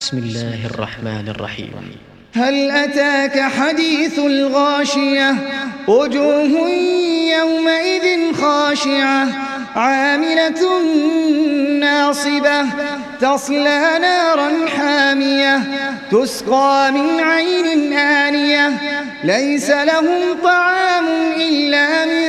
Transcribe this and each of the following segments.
بسم الله الرحمن الرحيم. هل أتاك حديث الغاشية وجوه يومئذ خاشعة عاملة ناصبة تصلى نارا حامية تسقى من عين آنية ليس لهم طعام إلا من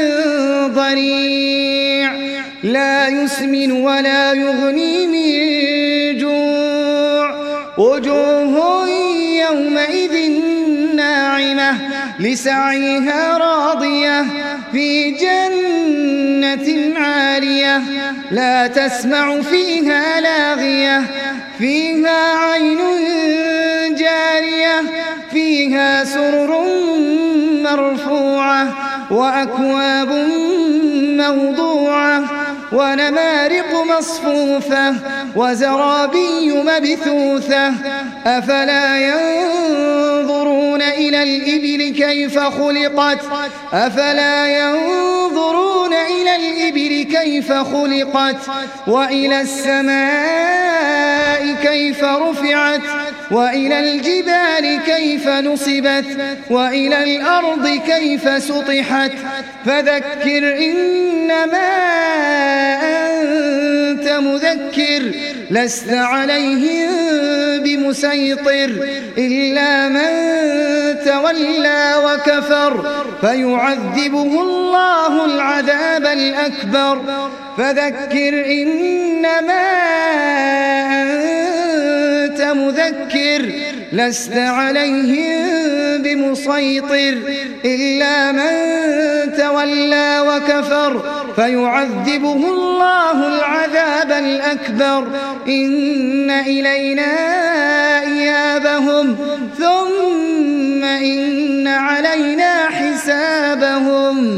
ضريع لا يسمن ولا يغني من جوع وجوه يومئذ ناعمة لسعيها راضية في جنة عالية لا تسمع فيها لاغية فيها عين جارية فيها سرر مرفوعة وأكواب موضوعة ونمارق مصفوفة وزرابي مبثوثة أفلا ينظرون إلى الإبل كيف خلقت أفلا ينظرون إلى الإبل كيف خلقت وإلى السماء كيف رفعت وإلى الجبال كيف نصبت وإلى الأرض كيف سطحت فذكر إنما أنت مذكر لست عليهم بمسيطر إلا من تولى وكفر فيعذبه الله العذاب الأكبر فذكر إنما أنت مذكر لست عليهم بمسيطر إلا من تولى وكفر فيعذبه الله العذاب الأكبر إن إلينا إيابهم ثم إن علينا حسابهم.